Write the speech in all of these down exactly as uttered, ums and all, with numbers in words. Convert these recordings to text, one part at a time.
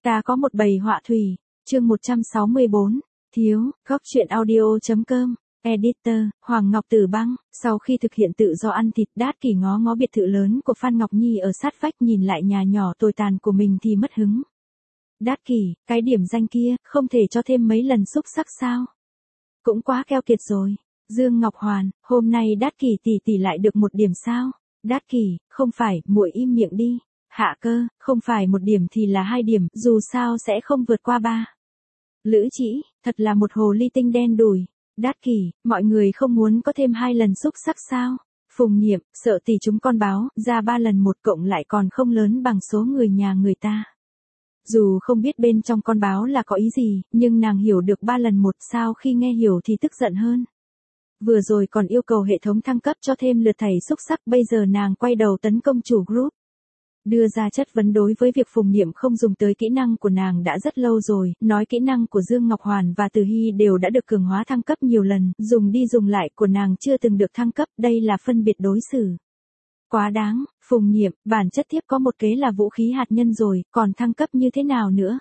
Ta có một bầy họa thủy, chương một trăm sáu mươi bốn, thiếu, góc chuyện audio.com, editor, Hoàng Ngọc Tử Băng, sau khi thực hiện tự do ăn thịt Đát Kỷ ngó ngó biệt thự lớn của Phan Ngọc Nhi ở sát vách nhìn lại nhà nhỏ tồi tàn của mình thì mất hứng. Đát Kỷ, cái điểm danh kia, không thể cho thêm mấy lần xúc sắc sao? Cũng quá keo kiệt rồi. Dương Ngọc Hoàn, hôm nay Đát Kỷ tỷ tỷ lại được một điểm sao? Đát Kỷ, không phải, muội im miệng đi. Hạ Cơ, không phải một điểm thì là hai điểm, dù sao sẽ không vượt qua ba. Lữ Chỉ, thật là một hồ ly tinh đen đủi. Đát Kỷ, mọi người không muốn có thêm hai lần xúc sắc sao? Phùng Niệm, sợ tỷ chúng con báo, ra ba lần một cộng lại còn không lớn bằng số người nhà người ta. Dù không biết bên trong con báo là có ý gì, nhưng nàng hiểu được ba lần một, sao khi nghe hiểu thì tức giận hơn. Vừa rồi còn yêu cầu hệ thống thăng cấp cho thêm lượt thảy xúc sắc, bây giờ nàng quay đầu tấn công chủ group. Đưa ra chất vấn đối với việc Phùng Niệm không dùng tới kỹ năng của nàng đã rất lâu rồi, nói kỹ năng của Dương Ngọc Hoàn và Từ Hy đều đã được cường hóa thăng cấp nhiều lần, dùng đi dùng lại của nàng chưa từng được thăng cấp, đây là phân biệt đối xử. Quá đáng, Phùng Niệm, bản chất thiếp có một kế là vũ khí hạt nhân rồi, còn thăng cấp như thế nào nữa?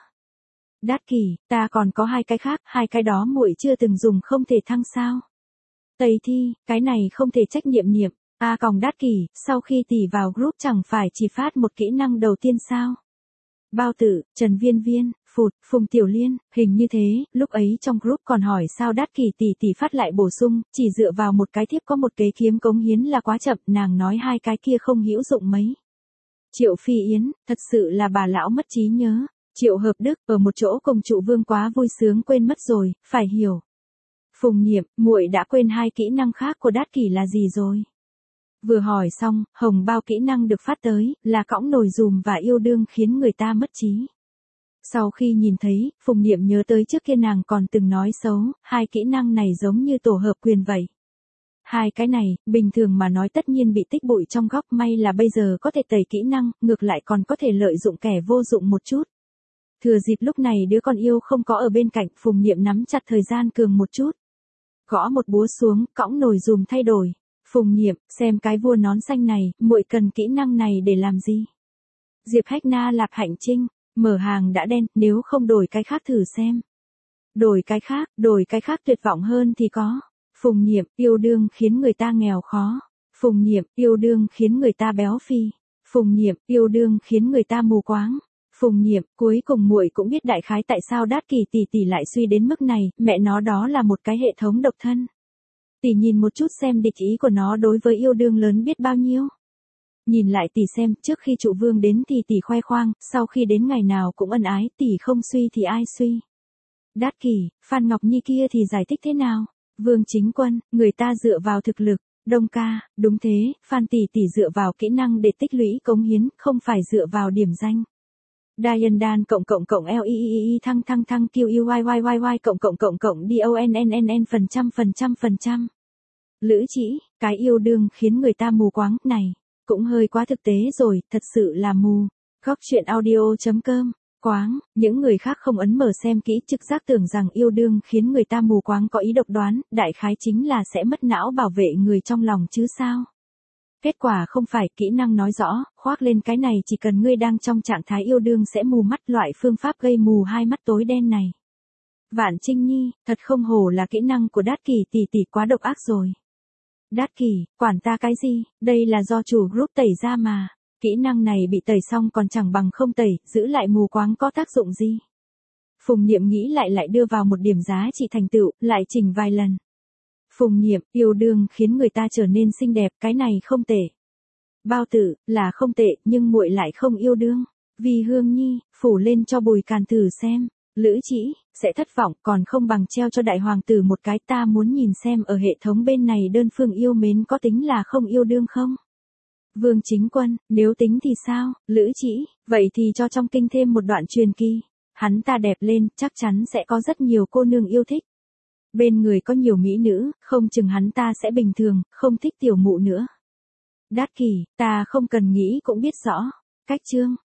Đát Kỷ, ta còn có hai cái khác, hai cái đó muội chưa từng dùng không thể thăng sao? Tây Thi, cái này không thể trách Niệm Niệm. A còng Đát Kỷ, sau khi tỷ vào group chẳng phải chỉ phát một kỹ năng đầu tiên sao? Bao Tử, Trần Viên Viên, Phụt, Phùng Tiểu Liên, hình như thế, lúc ấy trong group còn hỏi sao Đát Kỷ tỷ tỷ phát lại bổ sung, chỉ dựa vào một cái thiếp có một kế kiếm cống hiến là quá chậm, nàng nói hai cái kia không hữu dụng mấy. Triệu Phi Yến, thật sự là bà lão mất trí nhớ. Triệu Hợp Đức, ở một chỗ cùng trụ vương quá vui sướng quên mất rồi, phải hiểu. Phùng Niệm, muội đã quên hai kỹ năng khác của Đát Kỷ là gì rồi? Vừa hỏi xong, hồng bao kỹ năng được phát tới, là cõng nồi dùm và yêu đương khiến người ta mất trí. Sau khi nhìn thấy, Phùng Niệm nhớ tới trước kia nàng còn từng nói xấu, hai kỹ năng này giống như tổ hợp quyền vậy. Hai cái này, bình thường mà nói tất nhiên bị tích bụi trong góc, may là bây giờ có thể tẩy kỹ năng, ngược lại còn có thể lợi dụng kẻ vô dụng một chút. Thừa dịp lúc này đứa con yêu không có ở bên cạnh, Phùng Niệm nắm chặt thời gian cường một chút. Gõ một búa xuống, cõng nồi dùm thay đổi. Phùng Niệm, xem cái vua nón xanh này, muội cần kỹ năng này để làm gì? Diệp Hách Na Lạp Hạnh Trinh, mở hàng đã đen, nếu không đổi cái khác thử xem. Đổi cái khác, đổi cái khác tuyệt vọng hơn thì có. Phùng Niệm, yêu đương khiến người ta nghèo khó. Phùng Niệm, yêu đương khiến người ta béo phì. Phùng Niệm, yêu đương khiến người ta mù quáng. Phùng Niệm, cuối cùng muội cũng biết đại khái tại sao Đát Kỷ tỷ tỷ lại suy đến mức này, mẹ nó đó là một cái hệ thống độc thân. Tỷ nhìn một chút xem địch ý của nó đối với yêu đương lớn biết bao nhiêu. Nhìn lại tỷ xem, trước khi trụ vương đến thì tỷ khoe khoang, sau khi đến ngày nào cũng ân ái, tỷ không suy thì ai suy. Đát Kỷ, Phan Ngọc Nhi kia thì giải thích thế nào? Vương Chính Quân, người ta dựa vào thực lực. Đông ca, đúng thế, Phan tỷ tỷ dựa vào kỹ năng để tích lũy cống hiến, không phải dựa vào điểm danh. Diane Dan cộng cộng cộng L I I I thăng thăng thăng Q U Y Y Y Y cộng cộng cộng cộng D O N N N N phần trăm phần trăm phần trăm. Lữ Chỉ, cái yêu đương khiến người ta mù quáng, này, cũng hơi quá thực tế rồi, thật sự là mù. Góc chuyện audio.com, quáng, những người khác không ấn mở xem kỹ trực giác tưởng rằng yêu đương khiến người ta mù quáng có ý độc đoán, đại khái chính là sẽ mất não bảo vệ người trong lòng chứ sao. Kết quả không phải, kỹ năng nói rõ, khoác lên cái này chỉ cần ngươi đang trong trạng thái yêu đương sẽ mù mắt, loại phương pháp gây mù hai mắt tối đen này. Vạn Trinh Nhi, thật không hổ là kỹ năng của Đát Kỷ tỷ tỷ quá độc ác rồi. Đát Kỷ, quản ta cái gì, đây là do chủ group tẩy ra mà. Kỹ năng này bị tẩy xong còn chẳng bằng không tẩy, giữ lại mù quáng có tác dụng gì. Phùng Niệm nghĩ lại lại đưa vào một điểm giá trị thành tựu, lại chỉnh vài lần. Phùng Niệm, yêu đương khiến người ta trở nên xinh đẹp, cái này không tệ. Bao Tử, là không tệ, nhưng muội lại không yêu đương. Vì Hương Nhi, phủ lên cho Bùi Càn thử xem. Lữ Chỉ, sẽ thất vọng, còn không bằng treo cho đại hoàng tử một cái, ta muốn nhìn xem ở hệ thống bên này đơn phương yêu mến có tính là không yêu đương không? Vương Chính Quân, nếu tính thì sao? Lữ Chỉ, vậy thì cho trong kinh thêm một đoạn truyền kỳ. Hắn ta đẹp lên, chắc chắn sẽ có rất nhiều cô nương yêu thích. Bên người có nhiều mỹ nữ, không chừng hắn ta sẽ bình thường, không thích tiểu mụ nữa. Đát Kỷ, ta không cần nghĩ cũng biết rõ. Cách chương,